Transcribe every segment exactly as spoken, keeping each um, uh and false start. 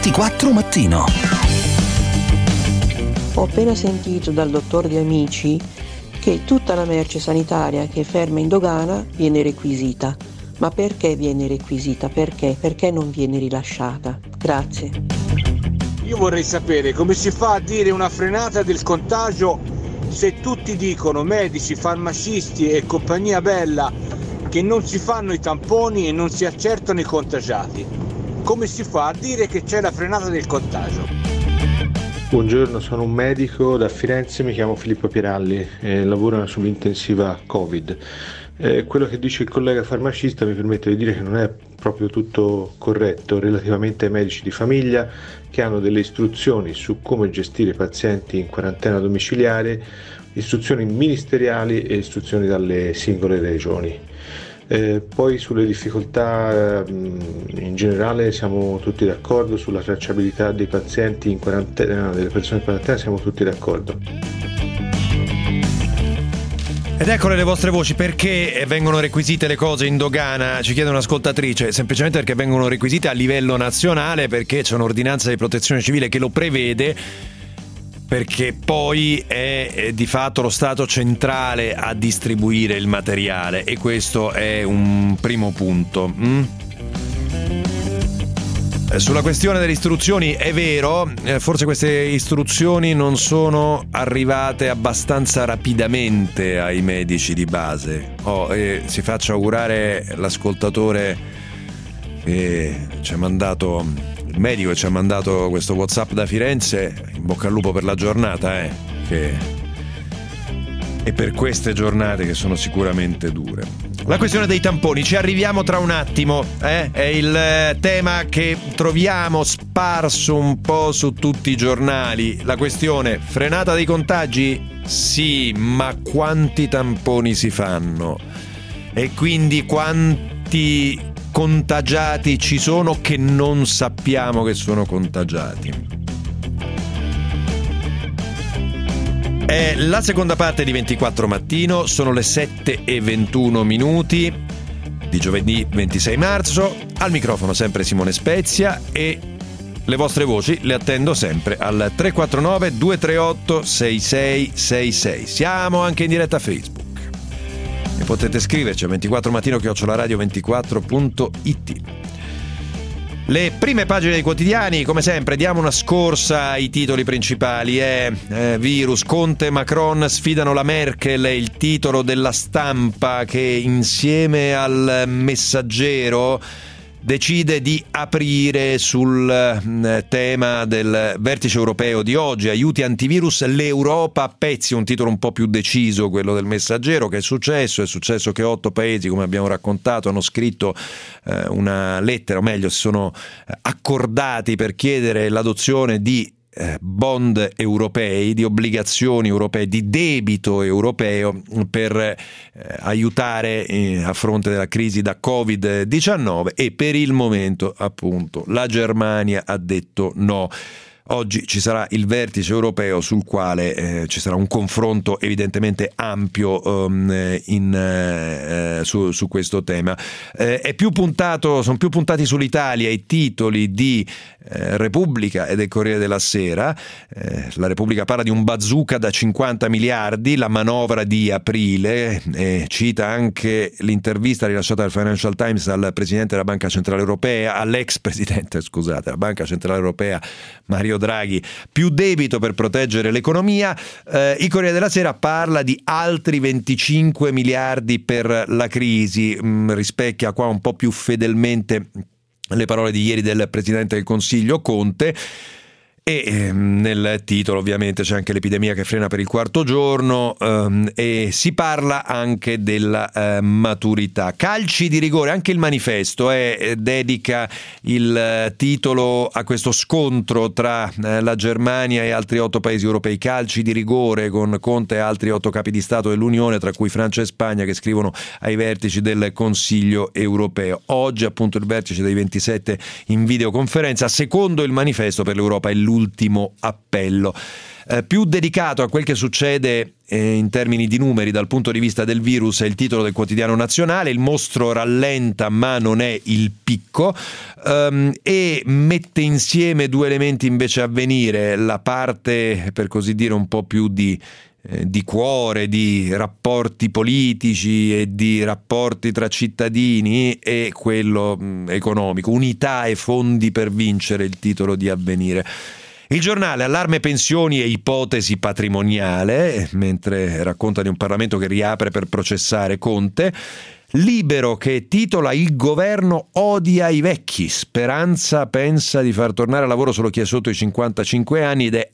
ventiquattro Mattino. Ho appena sentito dal dottor De Amici che tutta la merce sanitaria che è ferma in dogana viene requisita. Ma perché viene requisita? Perché? Perché non viene rilasciata? Grazie. Io vorrei sapere come si fa a dire una frenata del contagio se tutti dicono, medici, farmacisti e compagnia bella, che non si fanno i tamponi e non si accertano i contagiati. Come si fa a dire che c'è la frenata del contagio? Buongiorno, sono un medico da Firenze, mi chiamo Filippo Pieralli e lavoro sull'intensiva Covid. Eh, quello che dice il collega farmacista mi permette di dire che non è proprio tutto corretto relativamente ai medici di famiglia che hanno delle istruzioni su come gestire pazienti in quarantena domiciliare, istruzioni ministeriali e istruzioni dalle singole regioni. Eh, poi sulle difficoltà eh, in generale siamo tutti d'accordo, sulla tracciabilità dei pazienti in quarantena, delle persone in quarantena siamo tutti d'accordo. Ed eccole le vostre voci. Perché vengono requisite le cose in dogana? Ci chiede un'ascoltatrice. Semplicemente perché vengono requisite a livello nazionale, perché c'è un'ordinanza di protezione civile che lo prevede, perché poi è, è di fatto lo Stato centrale a distribuire il materiale, e questo è un primo punto. Mm? Sulla questione delle istruzioni è vero, forse queste istruzioni non sono arrivate abbastanza rapidamente ai medici di base. Oh, e si faccia augurare l'ascoltatore che ci ha mandato, il medico che ci ha mandato questo WhatsApp da Firenze, in bocca al lupo per la giornata, eh, che... e per queste giornate che sono sicuramente dure. La questione dei tamponi, ci arriviamo tra un attimo, eh? È il tema che troviamo sparso un po' su tutti i giornali. La questione, frenata dei contagi? Sì, ma quanti tamponi si fanno? E quindi quanti contagiati ci sono che non sappiamo che sono contagiati? È la seconda parte di ventiquattro Mattino, sono le sette e ventuno minuti di giovedì ventisei marzo, al microfono sempre Simone Spezia e le vostre voci le attendo sempre al tre quattro nove due tre otto sei sei sei sei. Siamo anche in diretta Facebook e potete scriverci a ventiquattro mattino chiocciola radio ventiquattro punto it. Le prime pagine dei quotidiani, come sempre, diamo una scorsa ai titoli principali. Eh, eh, virus, Conte e Macron sfidano la Merkel, il titolo della Stampa, che insieme al Messaggero decide di aprire sul eh, tema del vertice europeo di oggi, aiuti antivirus, l'Europa a pezzi, un titolo un po' più deciso, quello del Messaggero. Che è successo? È successo che otto paesi, come abbiamo raccontato, hanno scritto eh, una lettera, o meglio si sono accordati per chiedere l'adozione di bond europei, di obbligazioni europee, di debito europeo per eh, aiutare eh, a fronte della crisi da covid diciannove, e per il momento appunto la Germania ha detto no. Oggi ci sarà il vertice europeo sul quale eh, ci sarà un confronto evidentemente ampio um, in, eh, su, su questo tema. Eh, è più puntato, sono più puntati sull'Italia i titoli di eh, Repubblica e del Corriere della Sera. Eh, la Repubblica parla di un bazooka da cinquanta miliardi, la manovra di aprile, eh, cita anche l'intervista rilasciata dal Financial Times al presidente della Banca Centrale Europea, all'ex presidente, scusate, della Banca Centrale Europea, Mario Draghi. Più debito per proteggere l'economia. Eh, il Corriere della Sera parla di altri venticinque miliardi per la crisi, mh, rispecchia qua un po' più fedelmente le parole di ieri del Presidente del Consiglio Conte. E ehm, nel titolo ovviamente c'è anche l'epidemia che frena per il quarto giorno, ehm, e si parla anche della eh, maturità. Calci di rigore, anche il Manifesto eh, dedica il eh, titolo a questo scontro tra eh, la Germania e altri otto paesi europei. Calci di rigore con Conte e altri otto capi di Stato dell'Unione, tra cui Francia e Spagna, che scrivono ai vertici del Consiglio europeo. Oggi appunto il vertice dei ventisette in videoconferenza. Secondo il Manifesto, per l'Europa è l'ultimo appello. Eh, più dedicato a quel che succede eh, in termini di numeri dal punto di vista del virus è il titolo del quotidiano nazionale. Il mostro rallenta ma non è il picco, um, e mette insieme due elementi invece a venire: la parte, per così dire, un po' più di di cuore, di rapporti politici e di rapporti tra cittadini, e quello mh, economico. Unità e fondi per vincere, il titolo di Avvenire. Il giornale: allarme pensioni e ipotesi patrimoniale, mentre racconta di un Parlamento che riapre per processare Conte. Libero che titola: il governo odia i vecchi, Speranza pensa di far tornare al lavoro solo chi è sotto i cinquantacinque anni ed è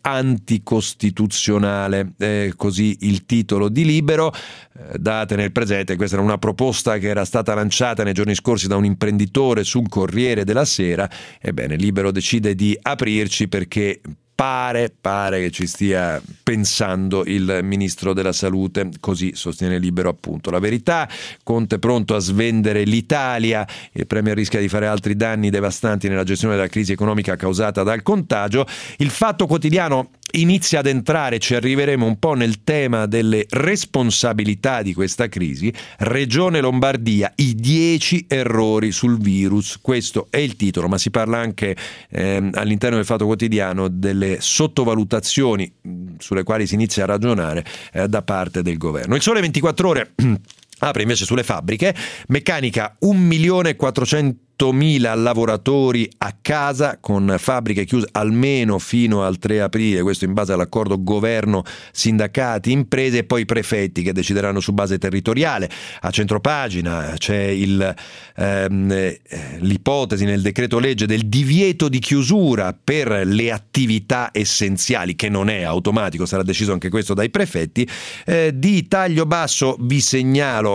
anticostituzionale, eh, così il titolo di Libero. Eh, date nel presente, questa era una proposta che era stata lanciata nei giorni scorsi da un imprenditore sul Corriere della Sera. Ebbene, Libero decide di aprirci perché Pare, pare che ci stia pensando il ministro della Salute, così sostiene Libero appunto. La Verità: Conte pronto a svendere l'Italia, il premier rischia di fare altri danni devastanti nella gestione della crisi economica causata dal contagio. Il Fatto Quotidiano inizia ad entrare, ci arriveremo un po', nel tema delle responsabilità di questa crisi. Regione Lombardia, i dieci errori sul virus, questo è il titolo, ma si parla anche eh, all'interno del Fatto Quotidiano delle sottovalutazioni sulle quali si inizia a ragionare eh, da parte del governo. Il Sole ventiquattro Ore apre invece sulle fabbriche. Meccanica: un milione e quattrocentomila lavoratori a casa, con fabbriche chiuse almeno fino al tre aprile, questo in base all'accordo governo, sindacati, imprese, e poi i prefetti che decideranno su base territoriale. A centropagina c'è il, ehm, l'ipotesi nel decreto legge del divieto di chiusura per le attività essenziali, che non è automatico, sarà deciso anche questo dai prefetti. Eh, di taglio basso vi segnalo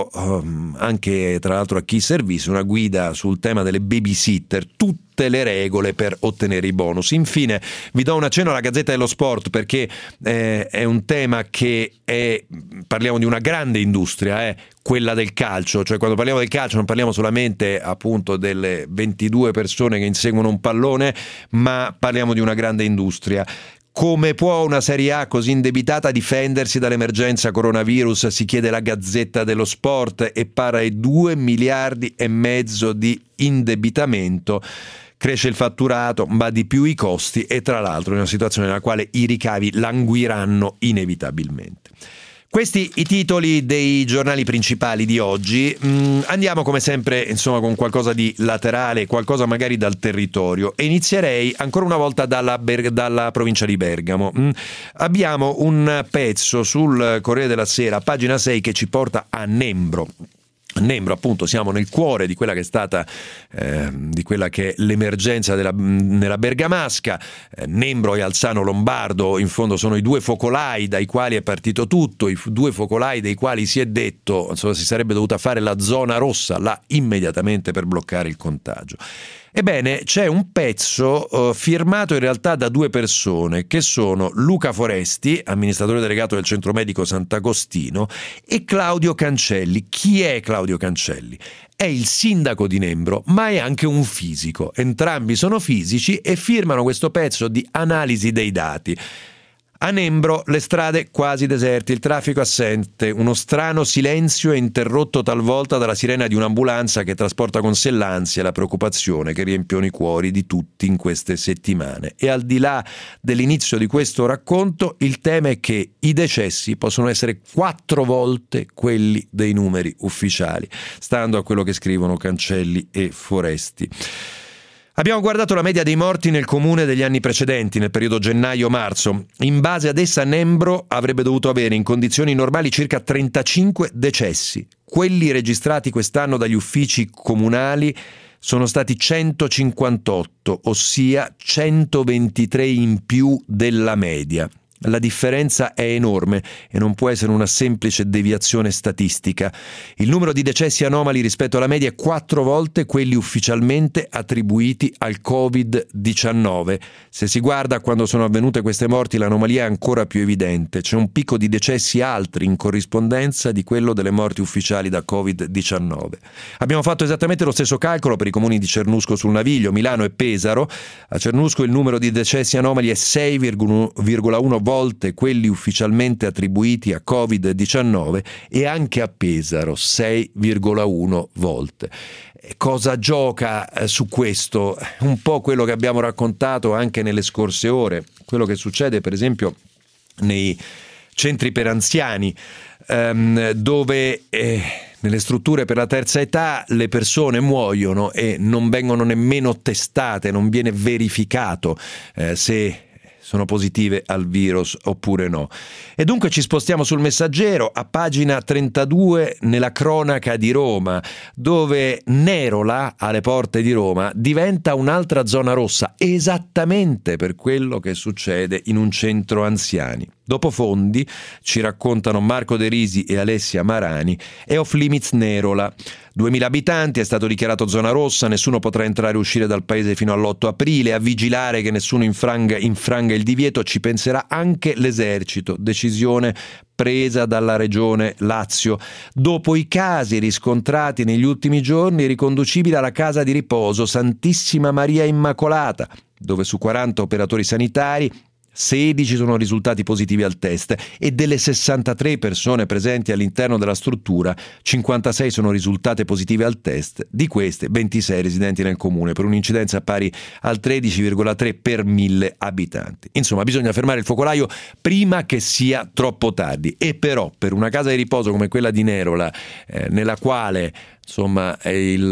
anche, tra l'altro, a chi servisse, una guida sul tema delle babysitter, tutte le regole per ottenere i bonus. Infine vi do un accenno alla Gazzetta dello Sport, perché eh, è un tema che è, parliamo di una grande industria, eh, quella del calcio. Cioè, quando parliamo del calcio non parliamo solamente appunto delle ventidue persone che inseguono un pallone, ma parliamo di una grande industria. Come può una Serie A così indebitata difendersi dall'emergenza coronavirus? Si chiede la Gazzetta dello Sport, e pare ai due miliardi e mezzo di indebitamento. Cresce il fatturato, ma di più i costi, e tra l'altro in una situazione nella quale i ricavi languiranno inevitabilmente. Questi i titoli dei giornali principali di oggi. Mm, andiamo come sempre, insomma, con qualcosa di laterale, qualcosa magari dal territorio, e inizierei ancora una volta dalla, Ber- dalla provincia di Bergamo. Mm, abbiamo un pezzo sul Corriere della Sera, pagina sei, che ci porta a Nembro. Nembro, appunto, siamo nel cuore di quella che è stata eh, di quella che è l'emergenza della, nella Bergamasca. eh, Nembro e Alzano Lombardo in fondo sono i due focolai dai quali è partito tutto, i f- due focolai dei quali si è detto, insomma, si sarebbe dovuta fare la zona rossa là immediatamente per bloccare il contagio. Ebbene, c'è un pezzo uh, firmato in realtà da due persone, che sono Luca Foresti, amministratore delegato del Centro Medico Sant'Agostino, e Claudio Cancelli. Chi è Claudio Cancelli? È il sindaco di Nembro, ma è anche un fisico. Entrambi sono fisici e firmano questo pezzo di analisi dei dati. A Nembro le strade quasi deserte, il traffico assente, uno strano silenzio è interrotto talvolta dalla sirena di un'ambulanza che trasporta con sé l'ansia e la preoccupazione che riempiono i cuori di tutti in queste settimane. E al di là dell'inizio di questo racconto, il tema è che i decessi possono essere quattro volte quelli dei numeri ufficiali, stando a quello che scrivono Cancelli e Foresti. Abbiamo guardato la media dei morti nel comune degli anni precedenti, nel periodo gennaio-marzo. In base ad essa Nembro avrebbe dovuto avere in condizioni normali circa trentacinque decessi. Quelli registrati quest'anno dagli uffici comunali sono stati centocinquantotto, ossia centoventitré in più della media. La differenza è enorme e non può essere una semplice deviazione statistica. Il numero di decessi anomali rispetto alla media è quattro volte quelli ufficialmente attribuiti al covid diciannove. Se si guarda a quando sono avvenute queste morti, l'anomalia è ancora più evidente. C'è un picco di decessi altri in corrispondenza di quello delle morti ufficiali da covid diciannove. Abbiamo fatto esattamente lo stesso calcolo per i comuni di Cernusco sul Naviglio, Milano e Pesaro. A Cernusco il numero di decessi anomali è sei virgola uno volte quelli ufficialmente attribuiti a covid diciannove e anche a Pesaro sei virgola uno volte. Cosa gioca su questo? Un po' quello che abbiamo raccontato anche nelle scorse ore, quello che succede per esempio nei centri per anziani, ehm, dove eh, nelle strutture per la terza età le persone muoiono e non vengono nemmeno testate, non viene verificato eh, se sono positive al virus oppure no. E dunque ci spostiamo sul Messaggero, a pagina trentadue, nella cronaca di Roma, dove Nerola, alle porte di Roma, diventa un'altra zona rossa, esattamente per quello che succede in un centro anziani. Dopo Fondi, ci raccontano Marco De Risi e Alessia Marani, è off limits Nerola. duemila abitanti, è stato dichiarato zona rossa, nessuno potrà entrare e uscire dal paese fino all'otto aprile, a vigilare che nessuno infranga, infranga il divieto ci penserà anche l'esercito, decisione presa dalla regione Lazio. Dopo i casi riscontrati negli ultimi giorni, riconducibile alla casa di riposo Santissima Maria Immacolata, dove su quaranta operatori sanitari sedici sono risultati positivi al test e delle sessantatré persone presenti all'interno della struttura, cinquantasei sono risultate positive al test, di queste ventisei residenti nel comune, per un'incidenza pari al tredici virgola tre per mille abitanti. Insomma, bisogna fermare il focolaio prima che sia troppo tardi, e però per una casa di riposo come quella di Nerola, eh, nella quale insomma il,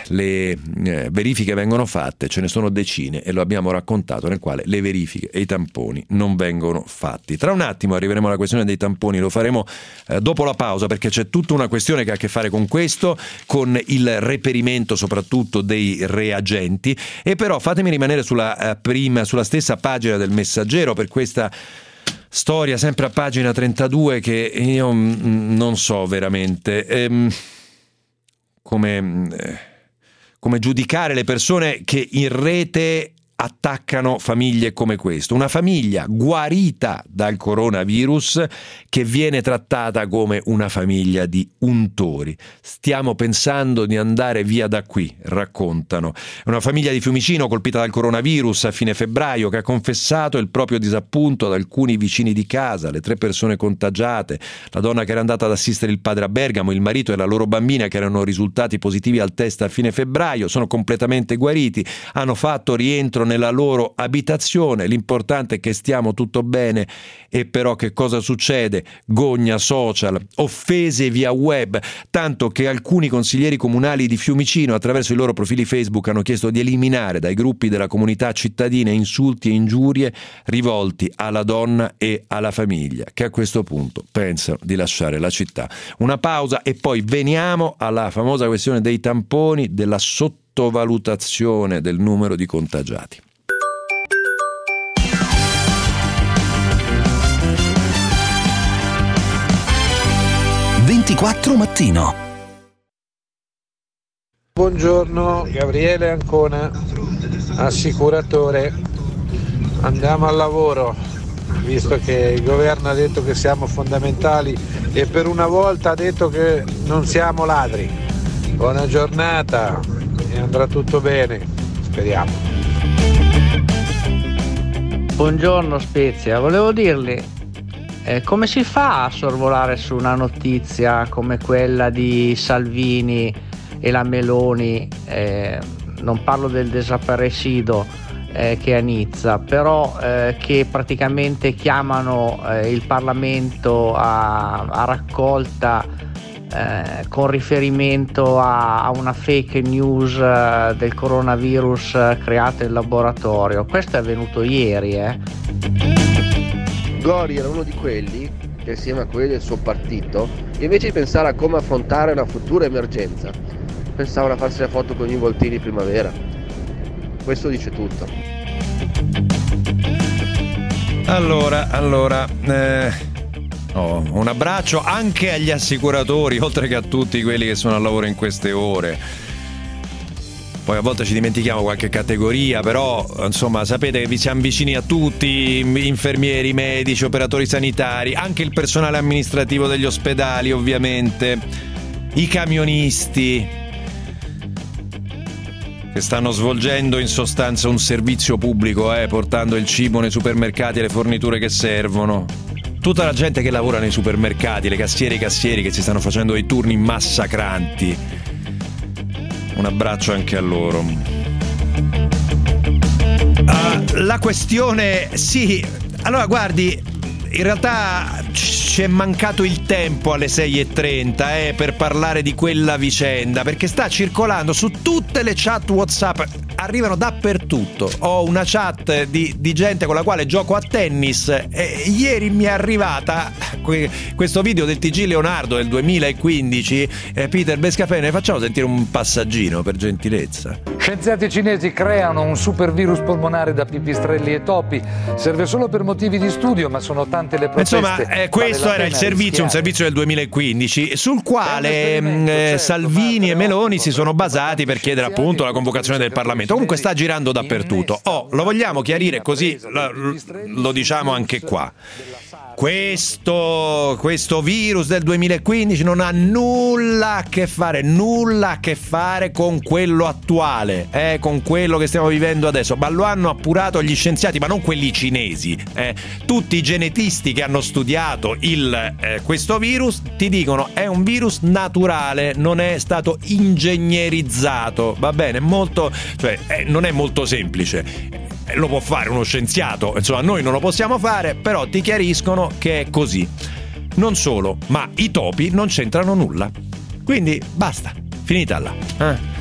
le eh, verifiche vengono fatte, ce ne sono decine e lo abbiamo raccontato, nel quale le verifiche e i tamponi non vengono fatti. Tra un attimo arriveremo alla questione dei tamponi, lo faremo eh, dopo la pausa, perché c'è tutta una questione che ha a che fare con questo, con il reperimento soprattutto dei reagenti. E però fatemi rimanere sulla, eh, prima, sulla stessa pagina del Messaggero per questa storia, sempre a pagina trentadue, che io mh, non so veramente ehm, Come, come giudicare le persone che in rete attaccano famiglie come questo. Una famiglia guarita dal coronavirus che viene trattata come una famiglia di untori. Stiamo pensando di andare via da qui, raccontano. È una famiglia di Fiumicino colpita dal coronavirus a fine febbraio, che ha confessato il proprio disappunto ad alcuni vicini di casa, le tre persone contagiate, la donna che era andata ad assistere il padre a Bergamo, il marito e la loro bambina che erano risultati positivi al test a fine febbraio, sono completamente guariti, hanno fatto rientro nella loro abitazione. L'importante è che stiamo tutto bene. E però che cosa succede? Gogna social, offese via web, tanto che alcuni consiglieri comunali di Fiumicino attraverso i loro profili Facebook hanno chiesto di eliminare dai gruppi della comunità cittadina insulti e ingiurie rivolti alla donna e alla famiglia, che a questo punto pensano di lasciare la città. Una pausa e poi veniamo alla famosa questione dei tamponi, della sottovalutazione del numero di contagiati. ventiquattro mattino. Buongiorno, Gabriele Ancona, assicuratore. Andiamo al lavoro, visto che il governo ha detto che siamo fondamentali e per una volta ha detto che non siamo ladri. Buona giornata e andrà tutto bene, speriamo. Buongiorno Spezia, volevo dirle Eh, come si fa a sorvolare su una notizia come quella di Salvini e la Meloni? Eh, non parlo del desaparecido eh, che è a Nizza, però eh, che praticamente chiamano eh, il Parlamento a, a raccolta eh, con riferimento a, a una fake news eh, del coronavirus eh, creata in laboratorio. Questo è avvenuto ieri, eh. Gori era uno di quelli che, assieme a quelli del suo partito, invece di pensare a come affrontare una futura emergenza, pensavano a farsi la foto con gli involtini in primavera. Questo dice tutto. Allora, allora, eh, oh, un abbraccio anche agli assicuratori, oltre che a tutti quelli che sono al lavoro in queste ore. Poi a volte ci dimentichiamo qualche categoria, però insomma sapete che vi siamo vicini a tutti, infermieri, medici, operatori sanitari, anche il personale amministrativo degli ospedali ovviamente, i camionisti. che stanno svolgendo in sostanza un servizio pubblico, eh, portando il cibo nei supermercati e le forniture che servono. Tutta la gente che lavora nei supermercati, le cassiere e i cassieri che si stanno facendo dei turni massacranti. Un abbraccio anche a loro. Uh, la questione, sì, allora guardi, in realtà ci è mancato il tempo alle sei e trenta eh, per parlare di quella vicenda, perché sta circolando su tutte le chat WhatsApp, arrivano dappertutto. Ho una chat di, di gente con la quale gioco a tennis e ieri mi è arrivata que, questo video del T G Leonardo del duemilaquindici. eh, Peter Bescafene, facciamo sentire un passaggino per gentilezza. Scienziati cinesi creano un super virus polmonare da pipistrelli e topi. Serve solo per motivi di studio, ma sono tante le proteste. Insomma, eh, questo vale era il servizio, rischiare. Un servizio del duemilaquindici, sul quale mh, certo, Salvini e Meloni si sono basati per chiedere appunto la convocazione del Parlamento. Comunque sta girando dappertutto. Oh, lo vogliamo chiarire così, lo, lo diciamo anche qua. Questo, questo virus del duemilaquindici non ha nulla a che fare, nulla a che fare con quello attuale, eh, con quello che stiamo vivendo adesso, ma lo hanno appurato gli scienziati, ma non quelli cinesi. Eh. Tutti i genetisti che hanno studiato il, eh, questo virus ti dicono è un virus naturale, non è stato ingegnerizzato, va bene? Molto, cioè, eh, non è molto semplice. Lo può fare uno scienziato, insomma noi non lo possiamo fare, però ti chiariscono che è così. Non solo, ma i topi non c'entrano nulla. Quindi basta, finita là. Eh.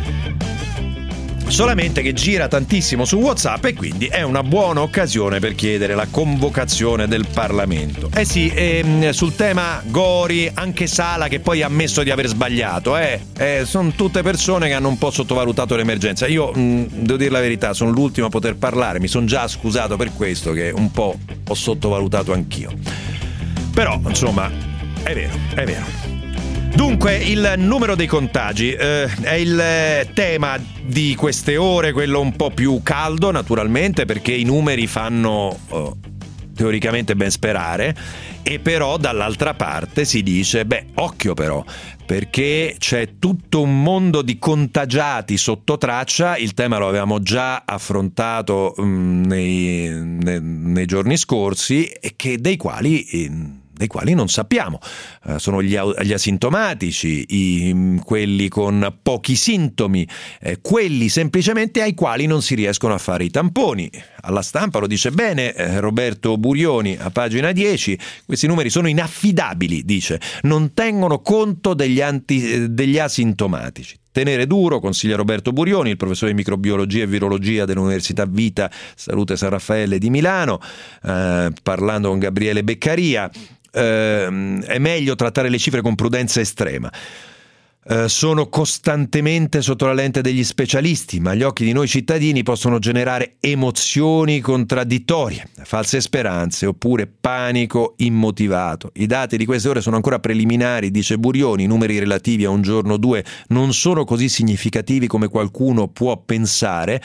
Solamente che gira tantissimo su WhatsApp e quindi è una buona occasione per chiedere la convocazione del Parlamento. Eh sì, ehm, sul tema Gori, anche Sala che poi ha ammesso di aver sbagliato, eh, eh, sono tutte persone che hanno un po' sottovalutato l'emergenza. Io mh, devo dire la verità, sono l'ultimo a poter parlare, mi sono già scusato per questo, che un po' ho sottovalutato anch'io. Però, insomma, è vero, è vero. Dunque, il numero dei contagi eh, è il eh, tema di queste ore, quello un po' più caldo naturalmente, perché i numeri fanno oh, teoricamente ben sperare, e però dall'altra parte si dice, beh, occhio però, perché c'è tutto un mondo di contagiati sotto traccia. Il tema lo avevamo già affrontato mh, nei, nei, nei giorni scorsi, e che dei quali... Eh, dei quali non sappiamo. Uh, sono gli, gli asintomatici, i, quelli con pochi sintomi, eh, quelli semplicemente ai quali non si riescono a fare i tamponi. Alla Stampa lo dice bene eh, Roberto Burioni a pagina dieci, questi numeri sono inaffidabili, dice, non tengono conto degli, anti, eh, degli asintomatici. Tenere duro, consiglia Roberto Burioni, il professore di microbiologia e virologia dell'Università Vita Salute San Raffaele di Milano, eh, parlando con Gabriele Beccaria. Uh, è meglio trattare le cifre con prudenza estrema. Uh, sono costantemente sotto la lente degli specialisti, ma agli occhi di noi cittadini possono generare emozioni contraddittorie, false speranze oppure panico immotivato. I dati di queste ore sono ancora preliminari, dice Burioni, i numeri relativi a un giorno o due non sono così significativi come qualcuno può pensare.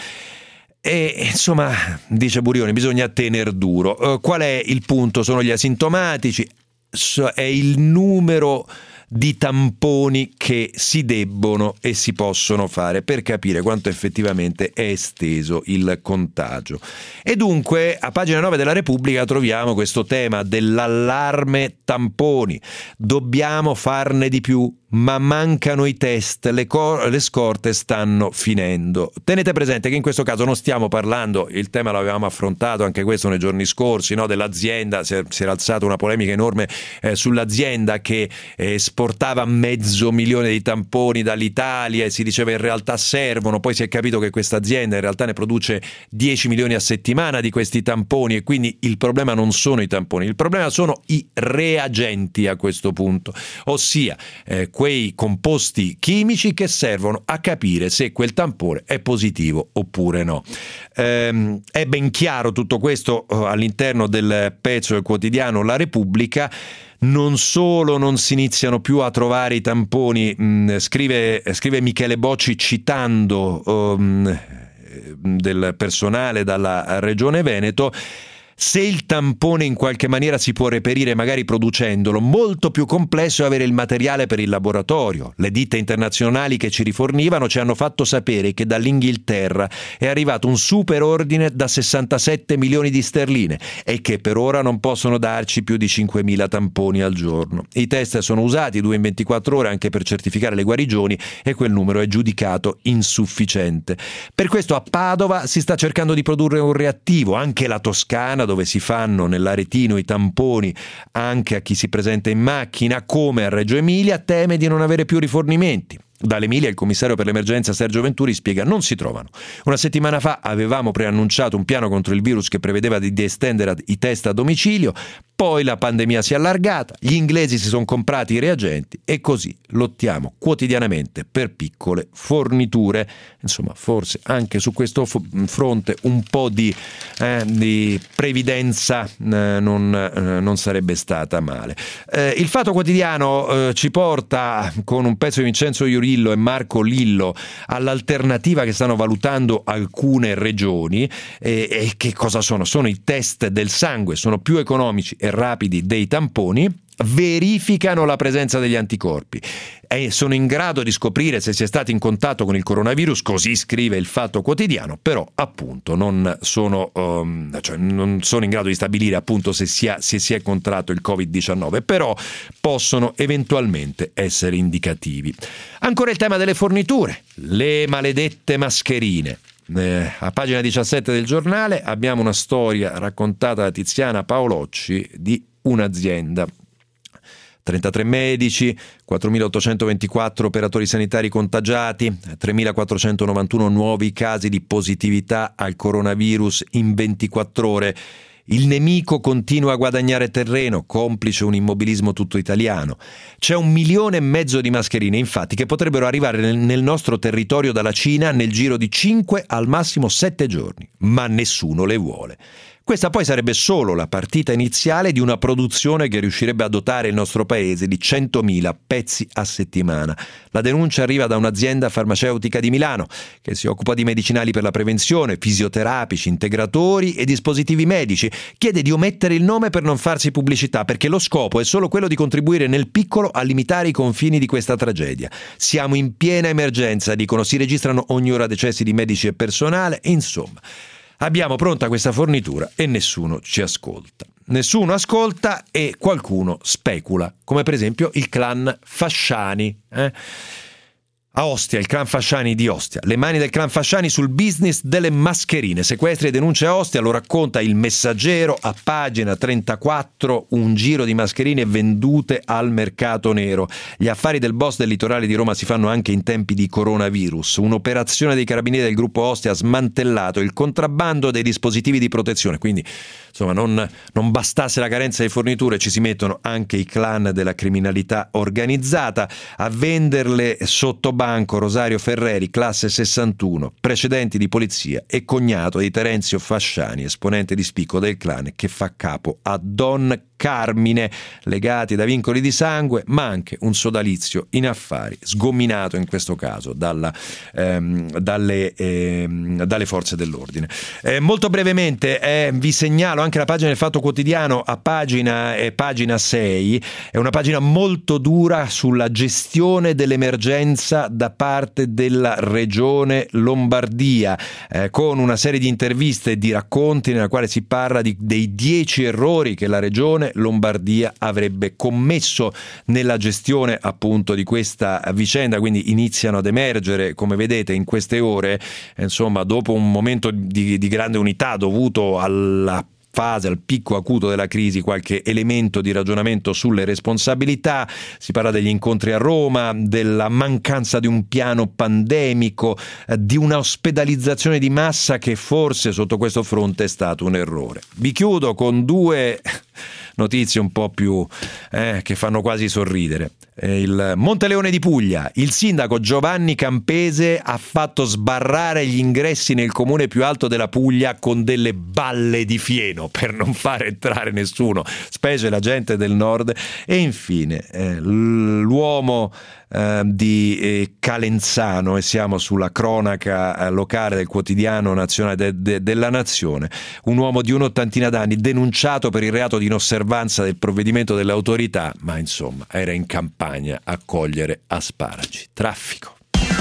E insomma, dice Burioni, bisogna tener duro. Uh, qual è il punto? Sono gli asintomatici, è il numero di tamponi che si debbono e si possono fare per capire quanto effettivamente è esteso il contagio. E dunque a pagina nove della Repubblica troviamo questo tema dell'allarme tamponi. Dobbiamo farne di più, ma mancano i test, le, cor- le scorte stanno finendo. Tenete presente che in questo caso non stiamo parlando, il tema l'avevamo affrontato anche questo nei giorni scorsi, no? Dell'azienda, si, è, si era alzata una polemica enorme eh, sull'azienda che eh, esportava mezzo milione di tamponi dall'Italia e si diceva in realtà servono, poi si è capito che questa azienda in realtà ne produce dieci milioni a settimana di questi tamponi, e quindi il problema non sono i tamponi, il problema sono i reagenti a questo punto, ossia eh, quei composti chimici che servono a capire se quel tampone è positivo oppure no. Ehm, è ben chiaro tutto questo all'interno del pezzo del quotidiano La Repubblica. Non solo non si iniziano più a trovare i tamponi, mh, scrive, scrive Michele Bocci citando um, del personale dalla Regione Veneto, Se il tampone in qualche maniera si può reperire magari producendolo, molto più complesso è avere il materiale per il laboratorio. Le ditte internazionali che ci rifornivano ci hanno fatto sapere che dall'Inghilterra è arrivato un super ordine da sessantasette milioni di sterline e che per ora non possono darci più di cinquemila tamponi al giorno. I test sono usati due in ventiquattro ore anche per certificare le guarigioni e quel numero è giudicato insufficiente. Per questo a Padova si sta cercando di produrre un reattivo, anche la Toscana, dove si fanno nell'aretino i tamponi anche a chi si presenta in macchina, come a Reggio Emilia, teme di non avere più rifornimenti. Dall'Emilia il commissario per l'emergenza Sergio Venturi spiega: non si trovano. Una settimana fa avevamo preannunciato un piano contro il virus che prevedeva di estendere i test a domicilio, poi la pandemia si è allargata, gli inglesi si sono comprati i reagenti e così lottiamo quotidianamente per piccole forniture. Insomma, forse anche su questo fronte un po' di, eh, di previdenza eh, non, eh, non sarebbe stata male. Eh, il Fatto Quotidiano eh, ci porta con un pezzo di Vincenzo Iurillo e Marco Lillo all'alternativa che stanno valutando alcune regioni. E, e che cosa sono? Sono i test del sangue, sono più economici e rapidi dei tamponi, verificano la presenza degli anticorpi e sono in grado di scoprire se si è stati in contatto con il coronavirus, così scrive il Fatto Quotidiano, però appunto non sono, um, cioè non sono in grado di stabilire appunto se si, ha, se si è contratto il covid diciannove, però possono eventualmente essere indicativi. Ancora il tema delle forniture, le maledette mascherine. Eh, a pagina diciassette del giornale abbiamo una storia raccontata da Tiziana Paolocci di un'azienda. trentatré medici, quattromilaottocentoventiquattro operatori sanitari contagiati, tremilaquattrocentonovantuno nuovi casi di positività al coronavirus in ventiquattro ore. Il nemico continua a guadagnare terreno, complice un immobilismo tutto italiano. C'è un milione e mezzo di mascherine, infatti, che potrebbero arrivare nel, nel nostro territorio dalla Cina nel giro di cinque al massimo sette giorni, ma nessuno le vuole. Questa poi sarebbe solo la partita iniziale di una produzione che riuscirebbe a dotare il nostro paese di centomila pezzi a settimana. La denuncia arriva da un'azienda farmaceutica di Milano che si occupa di medicinali per la prevenzione, fisioterapici, integratori e dispositivi medici. Chiede di omettere il nome per non farsi pubblicità, perché lo scopo è solo quello di contribuire nel piccolo a limitare i confini di questa tragedia. Siamo in piena emergenza, dicono, si registrano ogni ora decessi di medici e personale, insomma. Abbiamo pronta questa fornitura e nessuno ci ascolta. Nessuno ascolta e qualcuno specula, come per esempio il clan Fasciani. Eh? A Ostia, il clan Fasciani di Ostia. Le mani del clan Fasciani sul business delle mascherine. Sequestri e denunce a Ostia, lo racconta Il Messaggero a pagina trentaquattro, un giro di mascherine vendute al mercato nero. Gli affari del boss del litorale di Roma si fanno anche in tempi di coronavirus. Un'operazione dei carabinieri del gruppo Ostia ha smantellato il contrabbando dei dispositivi di protezione. Quindi, insomma, non, non bastasse la carenza di forniture, ci si mettono anche i clan della criminalità organizzata a venderle sotto banco. Rosario Ferreri, classe sessantuno, precedenti di polizia e cognato di Terenzio Fasciani, esponente di spicco del clan che fa capo a Don Carmine, legati da vincoli di sangue, ma anche un sodalizio in affari, sgominato in questo caso dalla, ehm, dalle, ehm, dalle forze dell'ordine. Eh, molto brevemente eh, vi segnalo anche la pagina del Fatto Quotidiano a pagina, eh, pagina sei, è una pagina molto dura sulla gestione dell'emergenza da parte della regione Lombardia, eh, con una serie di interviste e di racconti nella quale si parla di, dei dieci errori che la regione Lombardia avrebbe commesso nella gestione appunto di questa vicenda. Quindi iniziano ad emergere, come vedete in queste ore, insomma, dopo un momento di, di grande unità dovuto alla fase, al picco acuto della crisi, qualche elemento di ragionamento sulle responsabilità. Si parla degli incontri a Roma, della mancanza di un piano pandemico, eh, di una ospedalizzazione di massa che forse sotto questo fronte è stato un errore. Vi chiudo con due notizie un po' più eh, che fanno quasi sorridere. Eh, il Monteleone di Puglia, il sindaco Giovanni Campese ha fatto sbarrare gli ingressi nel comune più alto della Puglia con delle balle di fieno per non fare entrare nessuno, specie la gente del nord. E infine eh, l'uomo eh, di eh, Calenzano, e siamo sulla cronaca eh, locale del quotidiano nazionale de- de- della Nazione. Un uomo di un'ottantina d'anni denunciato per il reato di inosservanza del provvedimento delle autorità, ma insomma era in campagna a cogliere asparagi. Traffico.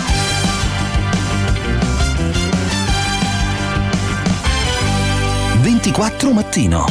ventiquattro mattino.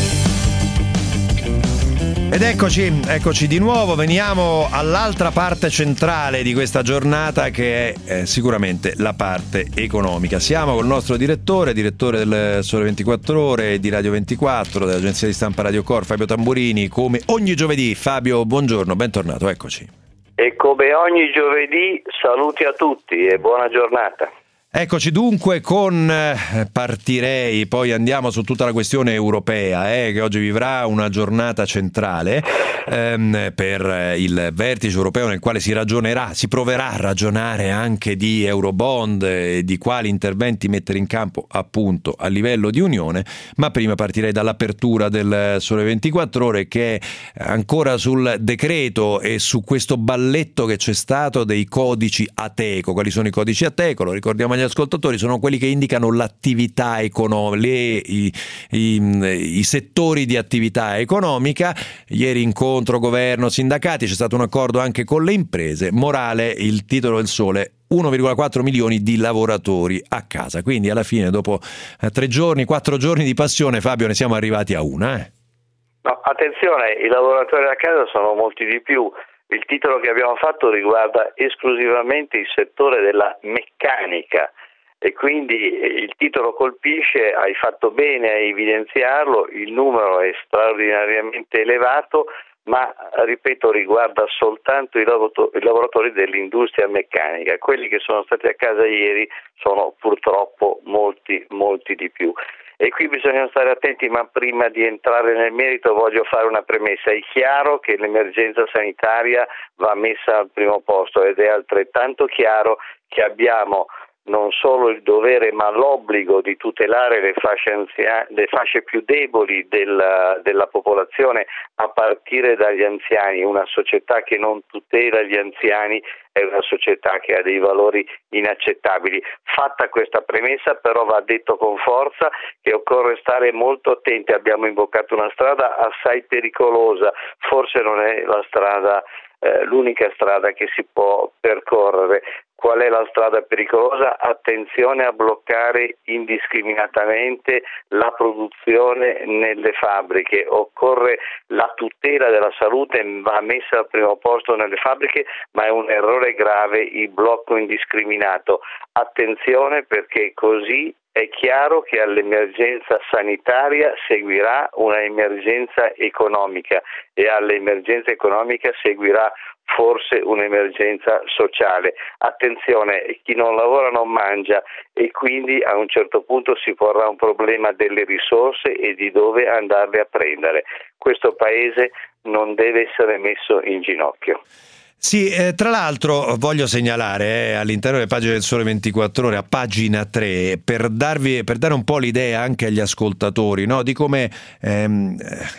Ed eccoci, eccoci di nuovo, veniamo all'altra parte centrale di questa giornata, che è eh, sicuramente la parte economica. Siamo col nostro direttore, direttore del Sole ventiquattro Ore, di Radio ventiquattro, dell'agenzia di stampa Radio Cor, Fabio Tamburini, come ogni giovedì. Fabio, buongiorno, bentornato, eccoci. E come ogni giovedì saluti a tutti e buona giornata. Eccoci dunque con, eh, partirei, poi andiamo su tutta la questione europea, eh, che oggi vivrà una giornata centrale ehm, per il vertice europeo, nel quale si ragionerà, si proverà a ragionare anche di Eurobond e di quali interventi mettere in campo appunto a livello di Unione. Ma prima partirei dall'apertura del Sole ventiquattro Ore, che è ancora sul decreto e su questo balletto che c'è stato dei codici Ateco. Quali sono i codici Ateco? Lo ricordiamo agli ascoltatori, sono quelli che indicano l'attività economica, i, i, i settori di attività economica. Ieri incontro governo sindacati, c'è stato un accordo anche con le imprese. Morale, il titolo del Sole: uno virgola quattro milioni di lavoratori a casa. Quindi alla fine, dopo eh, tre giorni, quattro giorni di passione, Fabio, ne siamo arrivati a una. Eh? No, attenzione, i lavoratori a casa sono molti di più. Il titolo che abbiamo fatto riguarda esclusivamente il settore della meccanica e quindi il titolo colpisce, hai fatto bene a evidenziarlo, il numero è straordinariamente elevato, ma ripeto riguarda soltanto i lavoratori dell'industria meccanica. Quelli che sono stati a casa ieri sono purtroppo molti, molti di più. E qui bisogna stare attenti, ma prima di entrare nel merito voglio fare una premessa. È chiaro che l'emergenza sanitaria va messa al primo posto ed è altrettanto chiaro che abbiamo non solo il dovere ma l'obbligo di tutelare le fasce, anzia- le fasce più deboli della, della popolazione, a partire dagli anziani. Una società che non tutela gli anziani è una società che ha dei valori inaccettabili. Fatta questa premessa, però, va detto con forza che occorre stare molto attenti. Abbiamo imboccato una strada assai pericolosa, forse non è la strada eh, l'unica strada che si può percorrere. Qual è la strada pericolosa? Attenzione a bloccare indiscriminatamente la produzione nelle fabbriche. Occorre la tutela della salute, va messa al primo posto nelle fabbriche, ma è un errore grave il blocco indiscriminato. Attenzione, perché così è chiaro che all'emergenza sanitaria seguirà una emergenza economica e all'emergenza economica seguirà forse un'emergenza sociale. Attenzione, chi non lavora non mangia e quindi a un certo punto si porrà un problema delle risorse e di dove andarle a prendere. Questo paese non deve essere messo in ginocchio. Sì, eh, tra l'altro voglio segnalare eh, all'interno delle pagine del Sole ventiquattro Ore, a pagina tre, per darvi, per dare un po' l'idea anche agli ascoltatori, no, di come ehm,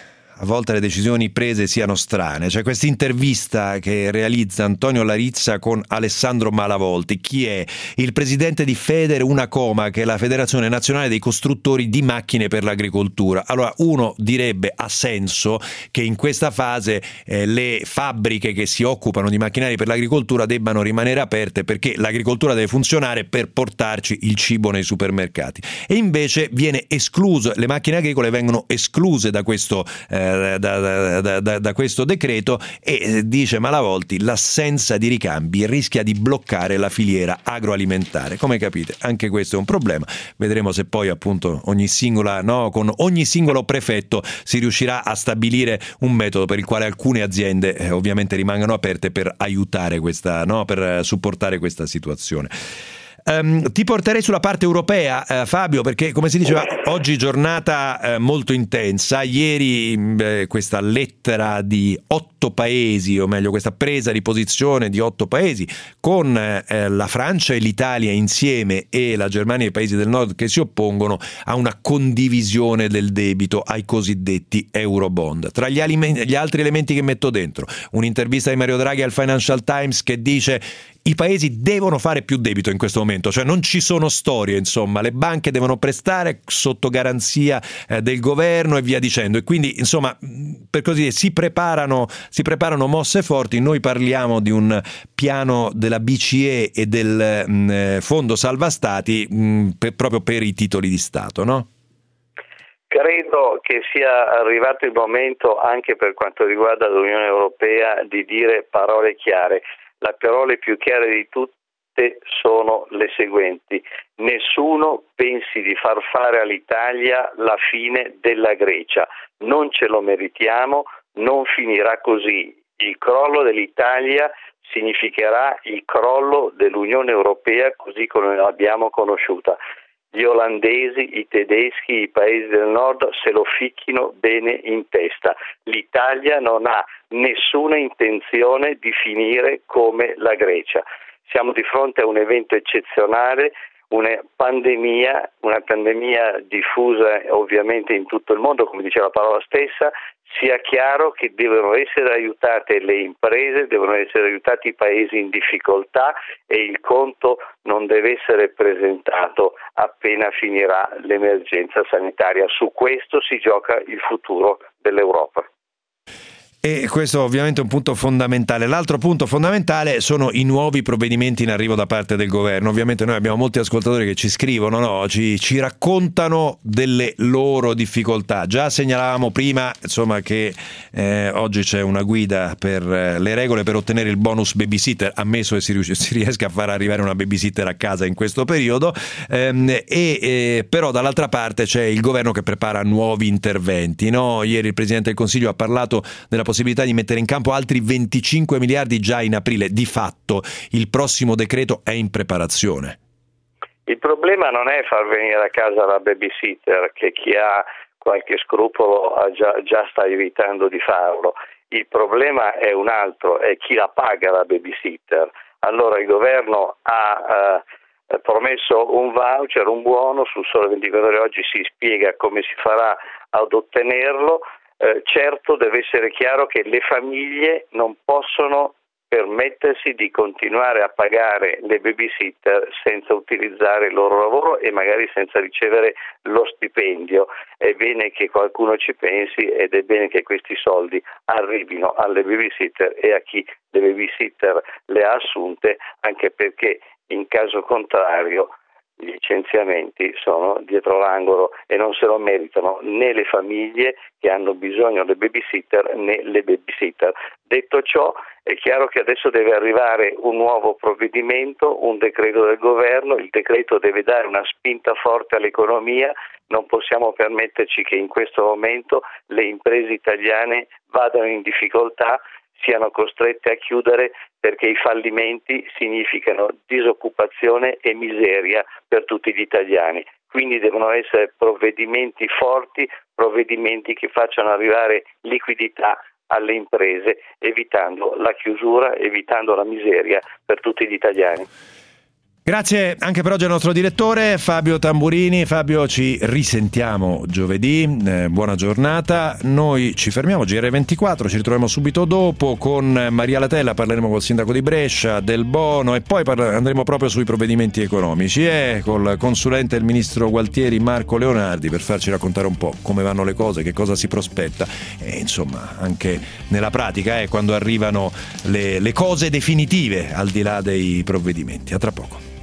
a volte le decisioni prese siano strane. C'è questa intervista che realizza Antonio Larizza con Alessandro Malavolti. Chi è? Il presidente di Feder Unacoma, che è la Federazione Nazionale dei Costruttori di Macchine per l'Agricoltura. Allora, uno direbbe, ha senso che in questa fase eh, le fabbriche che si occupano di macchinari per l'agricoltura debbano rimanere aperte, perché l'agricoltura deve funzionare per portarci il cibo nei supermercati. E invece viene escluso, le macchine agricole vengono escluse da questo eh, Da, da, da, da questo decreto, e dice Malavolti l'assenza di ricambi rischia di bloccare la filiera agroalimentare. Come capite, anche questo è un problema. Vedremo se poi appunto ogni singola, no, con ogni singolo prefetto si riuscirà a stabilire un metodo per il quale alcune aziende eh, ovviamente rimangano aperte per aiutare questa, no, per supportare questa situazione. Um, ti porterei sulla parte europea, uh, Fabio, perché come si diceva oggi giornata uh, molto intensa. Ieri uh, questa lettera di otto paesi, o meglio questa presa di posizione di otto paesi con uh, la Francia e l'Italia insieme e la Germania e i paesi del nord che si oppongono a una condivisione del debito, ai cosiddetti eurobond. Tra gli, aliment- gli altri elementi che metto dentro, un'intervista di Mario Draghi al Financial Times che dice: i paesi devono fare più debito in questo momento, cioè non ci sono storie, insomma, le banche devono prestare sotto garanzia eh, del governo e via dicendo, e quindi insomma, per così dire, si preparano, si preparano mosse forti. Noi parliamo di un piano della B C E e del mh, Fondo Salva Stati mh, per, proprio per i titoli di Stato, no? Credo che sia arrivato il momento, anche per quanto riguarda l'Unione Europea, di dire parole chiare. Le parole più chiare di tutte sono le seguenti: nessuno pensi di far fare all'Italia la fine della Grecia, non ce lo meritiamo, non finirà così. Il crollo dell'Italia significherà il crollo dell'Unione Europea così come l'abbiamo conosciuta. Gli olandesi, i tedeschi, i paesi del nord se lo ficchino bene in testa. L'Italia non ha nessuna intenzione di finire come la Grecia. Siamo di fronte a un evento eccezionale, una pandemia, una pandemia diffusa ovviamente in tutto il mondo, come dice la parola stessa. Sia chiaro che devono essere aiutate le imprese, devono essere aiutati i paesi in difficoltà, e il conto non deve essere presentato appena finirà l'emergenza sanitaria. Su questo si gioca il futuro dell'Europa. E questo ovviamente è un punto fondamentale. L'altro punto fondamentale sono i nuovi provvedimenti in arrivo da parte del governo. Ovviamente noi abbiamo molti ascoltatori che ci scrivono, no? ci, ci raccontano delle loro difficoltà. Già segnalavamo prima, insomma, che eh, oggi c'è una guida per eh, le regole per ottenere il bonus babysitter, ammesso che si, rius- si riesca a far arrivare una babysitter a casa in questo periodo, ehm, e eh, però dall'altra parte c'è il governo che prepara nuovi interventi, no? Ieri il Presidente del Consiglio ha parlato della possibilità di mettere in campo altri venticinque miliardi già in aprile. Di fatto il prossimo decreto è in preparazione. Il problema non è far venire a casa la babysitter, che chi ha qualche scrupolo ha già, già sta evitando di farlo. Il problema è un altro, è chi la paga la babysitter. Allora il governo ha eh, promesso un voucher, un buono. Sul Sole ventiquattro Ore oggi si spiega come si farà ad ottenerlo. Eh, certo, deve essere chiaro che le famiglie non possono permettersi di continuare a pagare le babysitter senza utilizzare il loro lavoro e magari senza ricevere lo stipendio. È bene che qualcuno ci pensi, ed è bene che questi soldi arrivino alle babysitter e a chi le babysitter le ha assunte, anche perché in caso contrario i licenziamenti sono dietro l'angolo e non se lo meritano né le famiglie che hanno bisogno delle babysitter né le babysitter. Detto ciò, è chiaro che adesso deve arrivare un nuovo provvedimento, un decreto del governo. Il decreto deve dare una spinta forte all'economia. Non possiamo permetterci che in questo momento le imprese italiane vadano in difficoltà, siano costrette a chiudere, perché i fallimenti significano disoccupazione e miseria per tutti gli italiani. Quindi devono essere provvedimenti forti, provvedimenti che facciano arrivare liquidità alle imprese, evitando la chiusura, evitando la miseria per tutti gli italiani. Grazie anche per oggi al nostro direttore Fabio Tamburini. Fabio, ci risentiamo giovedì, eh, buona giornata. Noi ci fermiamo, G R ventiquattro, ci ritroviamo subito dopo con Maria Latella, parleremo col sindaco di Brescia del bono e poi parla- andremo proprio sui provvedimenti economici e col consulente del ministro Gualtieri Marco Leonardi per farci raccontare un po' come vanno le cose, che cosa si prospetta e insomma anche nella pratica eh, quando arrivano le, le cose definitive al di là dei provvedimenti. A tra poco.